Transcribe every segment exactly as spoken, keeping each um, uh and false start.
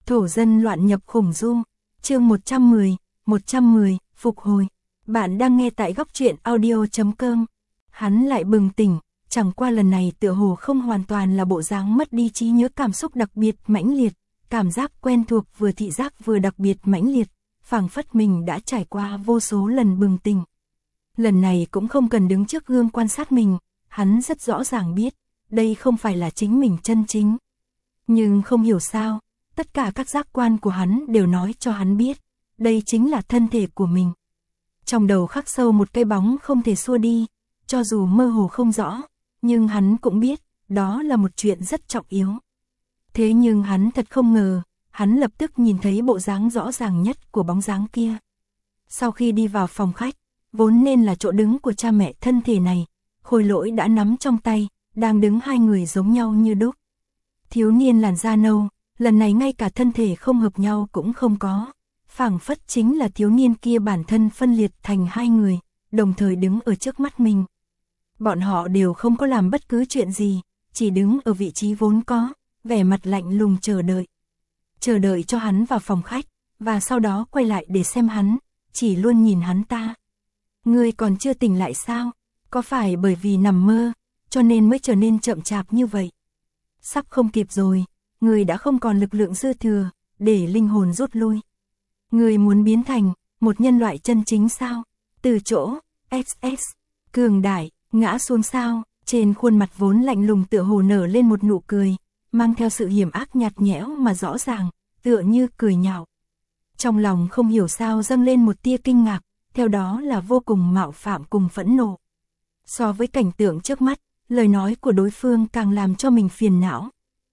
Thổ dân loạn nhập khủng du, chương một trăm mười, một trăm mười, phục hồi. Bạn đang nghe tại góc truyện audio chấm com. Hắn lại bừng tỉnh, chẳng qua lần này tựa hồ không hoàn toàn là bộ dáng mất đi trí nhớ, cảm xúc đặc biệt mãnh liệt, cảm giác quen thuộc vừa thị giác vừa đặc biệt mãnh liệt, phảng phất mình đã trải qua vô số lần bừng tỉnh. Lần này cũng không cần đứng trước gương quan sát mình, hắn rất rõ ràng biết, đây không phải là chính mình chân chính. Nhưng không hiểu sao, tất cả các giác quan của hắn đều nói cho hắn biết, đây chính là thân thể của mình. Trong đầu khắc sâu một cái bóng không thể xua đi, cho dù mơ hồ không rõ, nhưng hắn cũng biết, đó là một chuyện rất trọng yếu. Thế nhưng hắn thật không ngờ, hắn lập tức nhìn thấy bộ dáng rõ ràng nhất của bóng dáng kia. Sau khi đi vào phòng khách, vốn nên là chỗ đứng của cha mẹ thân thể này, Khôi Lỗi đã nắm trong tay, đang đứng hai người giống nhau như đúc. Thiếu niên làn da nâu, lần này ngay cả thân thể không hợp nhau cũng không có, phảng phất chính là thiếu niên kia bản thân phân liệt thành hai người, đồng thời đứng ở trước mắt mình. Bọn họ đều không có làm bất cứ chuyện gì, chỉ đứng ở vị trí vốn có, vẻ mặt lạnh lùng chờ đợi. Chờ đợi cho hắn vào phòng khách, và sau đó quay lại để xem hắn, chỉ luôn nhìn hắn ta. Ngươi còn chưa tỉnh lại sao? Có phải bởi vì nằm mơ, cho nên mới trở nên chậm chạp như vậy? Sắp không kịp rồi, ngươi đã không còn lực lượng dư thừa, để linh hồn rút lui. Ngươi muốn biến thành một nhân loại chân chính sao? Từ chỗ ét ét cường đại ngã xuống sao? Trên khuôn mặt vốn lạnh lùng tựa hồ nở lên một nụ cười, mang theo sự hiểm ác nhạt nhẽo mà rõ ràng, tựa như cười nhạo. Trong lòng không hiểu sao dâng lên một tia kinh ngạc, theo đó là vô cùng mạo phạm cùng phẫn nộ. So với cảnh tượng trước mắt, lời nói của đối phương càng làm cho mình phiền não.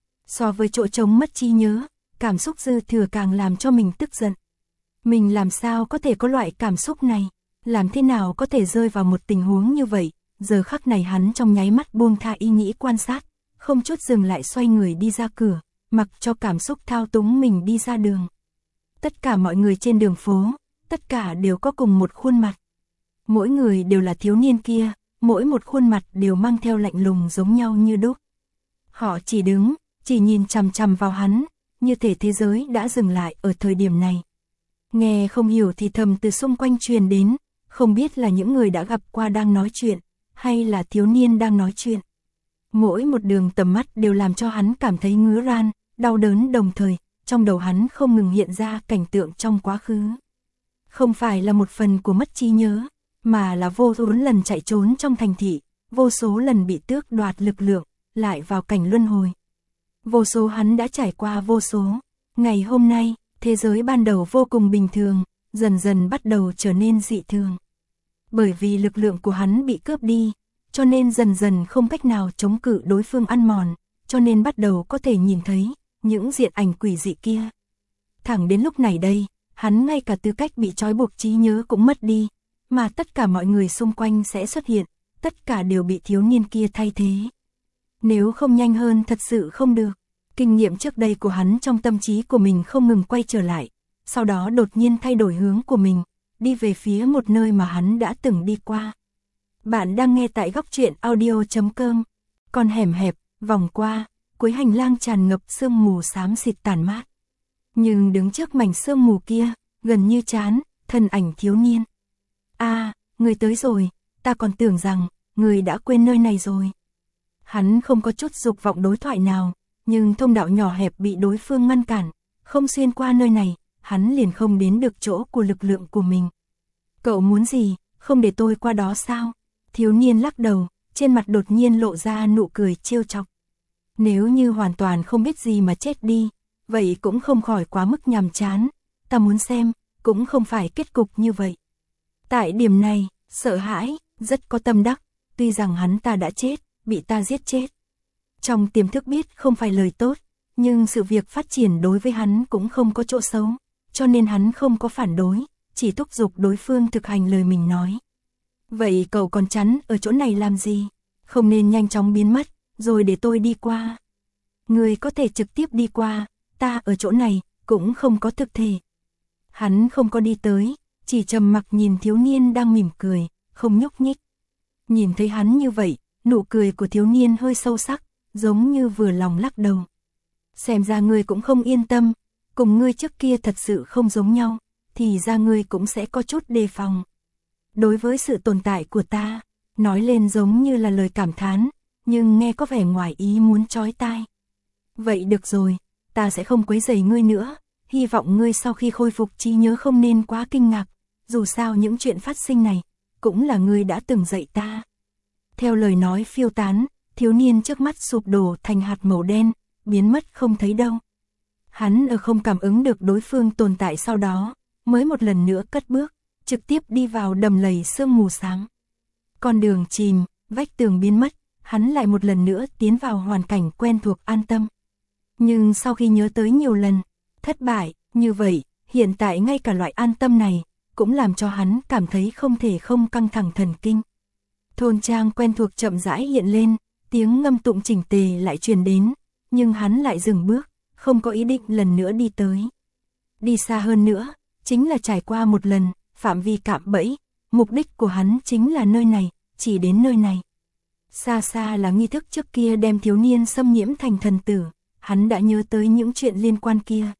So với chỗ trống mất trí nhớ, cảm xúc dư thừa càng làm cho mình tức giận. Mình làm sao có thể có loại cảm xúc này? Làm thế nào có thể rơi vào một tình huống như vậy? Giờ khắc này hắn trong nháy mắt buông tha ý nghĩ quan sát, không chút dừng lại xoay người đi ra cửa, mặc cho cảm xúc thao túng mình đi ra đường. Tất cả mọi người trên đường phố, tất cả đều có cùng một khuôn mặt. Mỗi người đều là thiếu niên kia, mỗi một khuôn mặt đều mang theo lạnh lùng giống nhau như đúc. Họ chỉ đứng, chỉ nhìn chằm chằm vào hắn, như thể thế giới đã dừng lại ở thời điểm này. Nghe không hiểu thì thầm từ xung quanh truyền đến, không biết là những người đã gặp qua đang nói chuyện, hay là thiếu niên đang nói chuyện. Mỗi một đường tầm mắt đều làm cho hắn cảm thấy ngứa ran, đau đớn, đồng thời, trong đầu hắn không ngừng hiện ra cảnh tượng trong quá khứ. Không phải là một phần của mất trí nhớ, mà là vô số lần chạy trốn trong thành thị, vô số lần bị tước đoạt lực lượng, lại vào cảnh luân hồi. Vô số hắn đã trải qua vô số. Ngày hôm nay, thế giới ban đầu vô cùng bình thường, dần dần bắt đầu trở nên dị thường. Bởi vì lực lượng của hắn bị cướp đi, cho nên dần dần không cách nào chống cự đối phương ăn mòn, cho nên bắt đầu có thể nhìn thấy những diện ảnh quỷ dị kia. Thẳng đến lúc này đây, hắn ngay cả tư cách bị trói buộc trí nhớ cũng mất đi, mà tất cả mọi người xung quanh sẽ xuất hiện, tất cả đều bị thiếu niên kia thay thế. Nếu không nhanh hơn thật sự không được. Kinh nghiệm trước đây của hắn trong tâm trí của mình không ngừng quay trở lại, sau đó đột nhiên thay đổi hướng của mình, đi về phía một nơi mà hắn đã từng đi qua. Bạn đang nghe tại góc truyện audio chấm com. Con hẻm hẹp, vòng qua, cuối hành lang tràn ngập sương mù xám xịt tàn mát. Nhưng đứng trước mảnh sương mù kia, gần như chán, thân ảnh thiếu niên. À, người tới rồi, ta còn tưởng rằng, người đã quên nơi này rồi. Hắn không có chút dục vọng đối thoại nào, nhưng thông đạo nhỏ hẹp bị đối phương ngăn cản, không xuyên qua nơi này, hắn liền không đến được chỗ của lực lượng của mình. Cậu muốn gì, không để tôi qua đó sao? Thiếu niên lắc đầu, trên mặt đột nhiên lộ ra nụ cười trêu chọc. Nếu như hoàn toàn không biết gì mà chết đi, vậy cũng không khỏi quá mức nhàm chán, ta muốn xem, cũng không phải kết cục như vậy. Tại điểm này, sợ hãi, rất có tâm đắc, tuy rằng hắn ta đã chết, bị ta giết chết. Trong tiềm thức biết không phải lời tốt, nhưng sự việc phát triển đối với hắn cũng không có chỗ xấu, cho nên hắn không có phản đối, chỉ thúc giục đối phương thực hành lời mình nói. Vậy cậu còn chắn ở chỗ này làm gì? Không nên nhanh chóng biến mất, rồi để tôi đi qua. Người có thể trực tiếp đi qua, ta ở chỗ này, cũng không có thực thể. Hắn không có đi tới, chỉ trầm mặc nhìn thiếu niên đang mỉm cười, không nhúc nhích. Nhìn thấy hắn như vậy, nụ cười của thiếu niên hơi sâu sắc, giống như vừa lòng lắc đầu. Xem ra ngươi cũng không yên tâm, cùng ngươi trước kia thật sự không giống nhau, thì ra ngươi cũng sẽ có chút đề phòng. Đối với sự tồn tại của ta, nói lên giống như là lời cảm thán, nhưng nghe có vẻ ngoài ý muốn chói tai. Vậy được rồi, ta sẽ không quấy rầy ngươi nữa, hy vọng ngươi sau khi khôi phục trí nhớ không nên quá kinh ngạc, dù sao những chuyện phát sinh này, cũng là ngươi đã từng dạy ta. Theo lời nói phiêu tán, thiếu niên trước mắt sụp đổ thành hạt màu đen, biến mất không thấy đâu. Hắn ở không cảm ứng được đối phương tồn tại sau đó, mới một lần nữa cất bước, trực tiếp đi vào đầm lầy sương mù xám. Con đường chìm, vách tường biến mất, hắn lại một lần nữa tiến vào hoàn cảnh quen thuộc an tâm. Nhưng sau khi nhớ tới nhiều lần, thất bại, như vậy, hiện tại ngay cả loại an tâm này, cũng làm cho hắn cảm thấy không thể không căng thẳng thần kinh. Thôn trang quen thuộc chậm rãi hiện lên, tiếng ngâm tụng chỉnh tề lại truyền đến, nhưng hắn lại dừng bước, không có ý định lần nữa đi tới. Đi xa hơn nữa, chính là trải qua một lần, phạm vi cạm bẫy, mục đích của hắn chính là nơi này, chỉ đến nơi này. Xa xa là nghi thức trước kia đem thiếu niên xâm nhiễm thành thần tử, hắn đã nhớ tới những chuyện liên quan kia.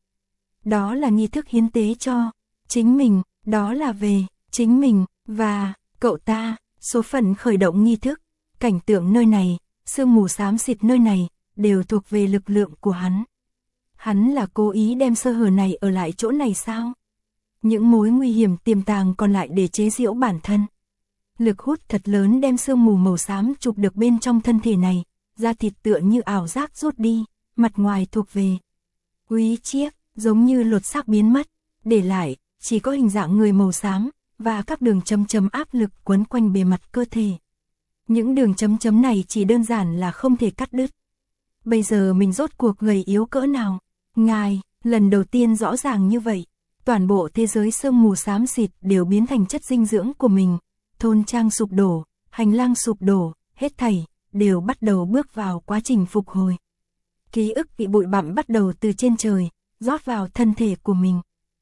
Đó là nghi thức hiến tế cho chính mình, đó là về chính mình và cậu ta. Số phận khởi động nghi thức, cảnh tượng nơi này, sương mù xám xịt nơi này, đều thuộc về lực lượng của hắn. Hắn là cố ý đem sơ hở này ở lại chỗ này sao? Những mối nguy hiểm tiềm tàng còn lại để chế giễu bản thân. Lực hút thật lớn đem sương mù màu xám chụp được bên trong thân thể này, da thịt tựa như ảo giác rút đi, mặt ngoài thuộc về Quý Chiếc, giống như lột xác biến mất, để lại chỉ có hình dạng người màu xám và các đường chấm chấm áp lực quấn quanh bề mặt cơ thể. Những đường chấm chấm này chỉ đơn giản là không thể cắt đứt. Bây giờ mình rốt cuộc gầy yếu cỡ nào? Ngài, lần đầu tiên rõ ràng như vậy, toàn bộ thế giới sương mù xám xịt đều biến thành chất dinh dưỡng của mình. Thôn trang sụp đổ, hành lang sụp đổ, hết thảy đều bắt đầu bước vào quá trình phục hồi. Ký ức bị bụi bặm bắt đầu từ trên trời rót vào thân thể của mình.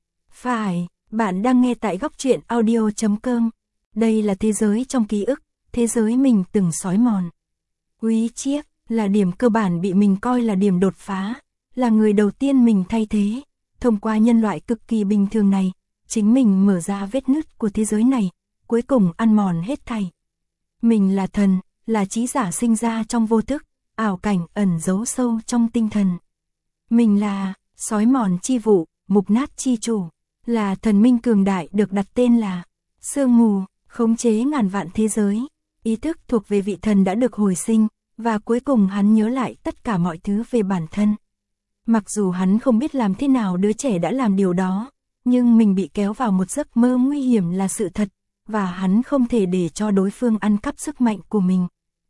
Phải, bạn đang nghe tại góc truyện audio chấm com. Đây là thế giới trong ký ức, thế giới mình từng xói mòn. Quý Chiếc là điểm cơ bản bị mình coi là điểm đột phá, là người đầu tiên mình thay thế. Thông qua nhân loại cực kỳ bình thường này, chính mình mở ra vết nứt của thế giới này, cuối cùng ăn mòn hết thảy. Mình là thần, là trí giả sinh ra trong vô thức, ảo cảnh ẩn giấu sâu trong tinh thần. Mình là xói mòn chi vụ, mục nát chi chủ, là thần minh cường đại được đặt tên là sương mù, khống chế ngàn vạn thế giới. Ý thức thuộc về vị thần đã được hồi sinh, và cuối cùng hắn nhớ lại tất cả mọi thứ về bản thân. Mặc dù hắn không biết làm thế nào đứa trẻ đã làm điều đó, nhưng mình bị kéo vào một giấc mơ nguy hiểm là sự thật, và hắn không thể để cho đối phương ăn cắp sức mạnh của mình.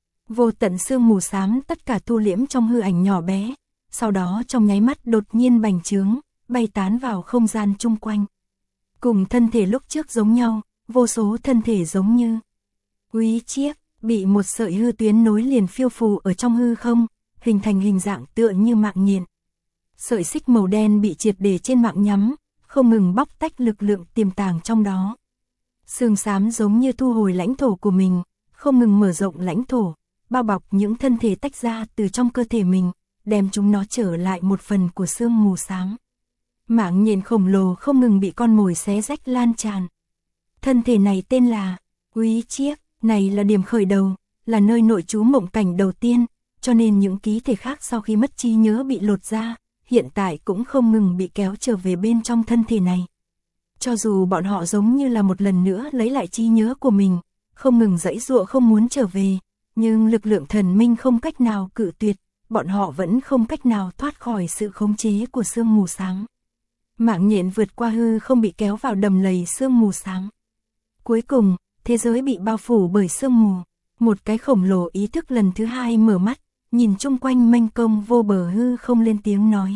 Vô tận sương mù xám tất cả thu liễm trong hư ảnh nhỏ bé, sau đó trong nháy mắt đột nhiên bành trướng, bay tán vào không gian chung quanh. Cùng thân thể lúc trước giống nhau, vô số thân thể giống như Quý Chiếc, bị một sợi hư tuyến nối liền phiêu phù ở trong hư không, hình thành hình dạng tựa như mạng nhện. Sợi xích màu đen bị triệt để trên mạng nhắm, không ngừng bóc tách lực lượng tiềm tàng trong đó. Sương xám giống như thu hồi lãnh thổ của mình, không ngừng mở rộng lãnh thổ, bao bọc những thân thể tách ra từ trong cơ thể mình, đem chúng nó trở lại một phần của sương mù xám. Mạng nhện khổng lồ không ngừng bị con mồi xé rách lan tràn. Thân thể này tên là Quý Chiếc, này là điểm khởi đầu, là nơi nội trú mộng cảnh đầu tiên, cho nên những ký thể khác sau khi mất trí nhớ bị lột ra, hiện tại cũng không ngừng bị kéo trở về bên trong thân thể này. Cho dù bọn họ giống như là một lần nữa lấy lại trí nhớ của mình, không ngừng giãy giụa không muốn trở về, nhưng lực lượng thần minh không cách nào cự tuyệt, bọn họ vẫn không cách nào thoát khỏi sự khống chế của sương mù xám. Mạng nhện vượt qua hư không bị kéo vào đầm lầy sương mù xám. Cuối cùng, thế giới bị bao phủ bởi sương mù, một cái khổng lồ ý thức lần thứ hai mở mắt, nhìn chung quanh mênh mông vô bờ hư không lên tiếng nói.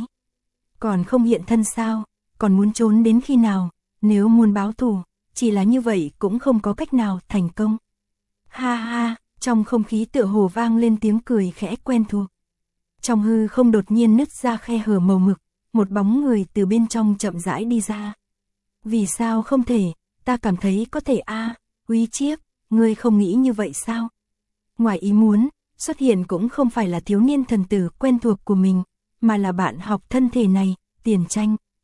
Còn không hiện thân sao, còn muốn trốn đến khi nào, nếu muốn báo thù, chỉ là như vậy cũng không có cách nào thành công. Ha ha, trong không khí tựa hồ vang lên tiếng cười khẽ quen thuộc. Trong hư không đột nhiên nứt ra khe hở màu mực, một bóng người từ bên trong chậm rãi đi ra. Vì sao không thể, ta cảm thấy có thể a à, Quý Chiếc, ngươi không nghĩ như vậy sao? Ngoài ý muốn, xuất hiện cũng không phải là thiếu niên thần tử quen thuộc của mình, mà là bạn học thân thể này, Tiền Tranh.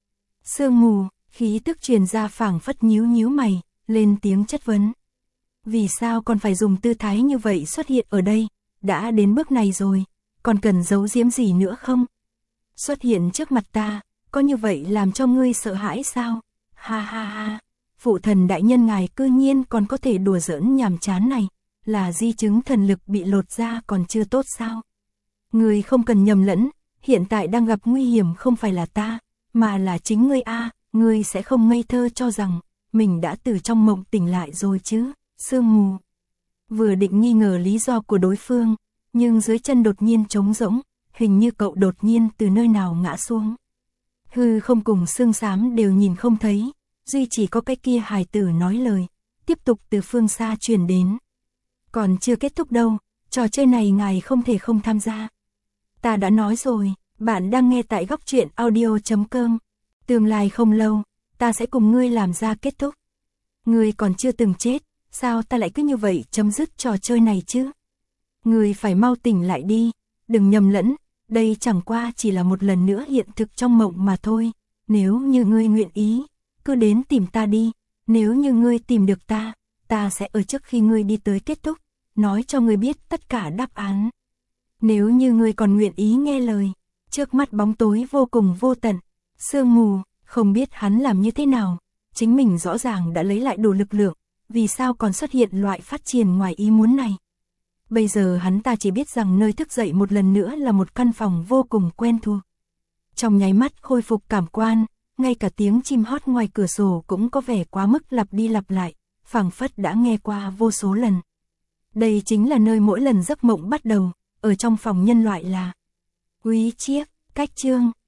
Sương mù, khí tức truyền ra phảng phất nhíu nhíu mày, lên tiếng chất vấn. Vì sao còn phải dùng tư thái như vậy xuất hiện ở đây, đã đến bước này rồi, còn cần giấu giếm gì nữa không? Xuất hiện trước mặt ta, có như vậy làm cho ngươi sợ hãi sao? Ha ha ha, phụ thần đại nhân ngài cư nhiên còn có thể đùa giỡn nhàm chán này, là di chứng thần lực bị lột ra còn chưa tốt sao? Ngươi không cần nhầm lẫn, hiện tại đang gặp nguy hiểm không phải là ta, mà là chính ngươi a, ngươi sẽ không ngây thơ cho rằng mình đã từ trong mộng tỉnh lại rồi chứ? Sương mù vừa định nghi ngờ lý do của đối phương, nhưng dưới chân đột nhiên trống rỗng, hình như cậu đột nhiên từ nơi nào ngã xuống. Hư không cùng xương xám đều nhìn không thấy, duy chỉ có cái kia hài tử nói lời, tiếp tục từ phương xa truyền đến. Còn chưa kết thúc đâu, trò chơi này ngài không thể không tham gia. Ta đã nói rồi, bạn đang nghe tại góc truyện audio chấm com. Tương lai không lâu, ta sẽ cùng ngươi làm ra kết thúc. Ngươi còn chưa từng chết, sao ta lại cứ như vậy chấm dứt trò chơi này chứ? Ngươi phải mau tỉnh lại đi, đừng nhầm lẫn, đây chẳng qua chỉ là một lần nữa hiện thực trong mộng mà thôi. Nếu như ngươi nguyện ý, cứ đến tìm ta đi, nếu như ngươi tìm được ta, ta sẽ ở trước khi ngươi đi tới kết thúc, nói cho ngươi biết tất cả đáp án. Nếu như ngươi còn nguyện ý nghe lời, trước mắt bóng tối vô cùng vô tận, sương mù, không biết hắn làm như thế nào, chính mình rõ ràng đã lấy lại đủ lực lượng, vì sao còn xuất hiện loại phát triển ngoài ý muốn này. Bây giờ hắn ta chỉ biết rằng nơi thức dậy một lần nữa là một căn phòng vô cùng quen thuộc. Trong nháy mắt khôi phục cảm quan, ngay cả tiếng chim hót ngoài cửa sổ cũng có vẻ quá mức lặp đi lặp lại, phảng phất đã nghe qua vô số lần. Đây chính là nơi mỗi lần giấc mộng bắt đầu, ở trong phòng nhân loại là Quý Chiếc, cách chương.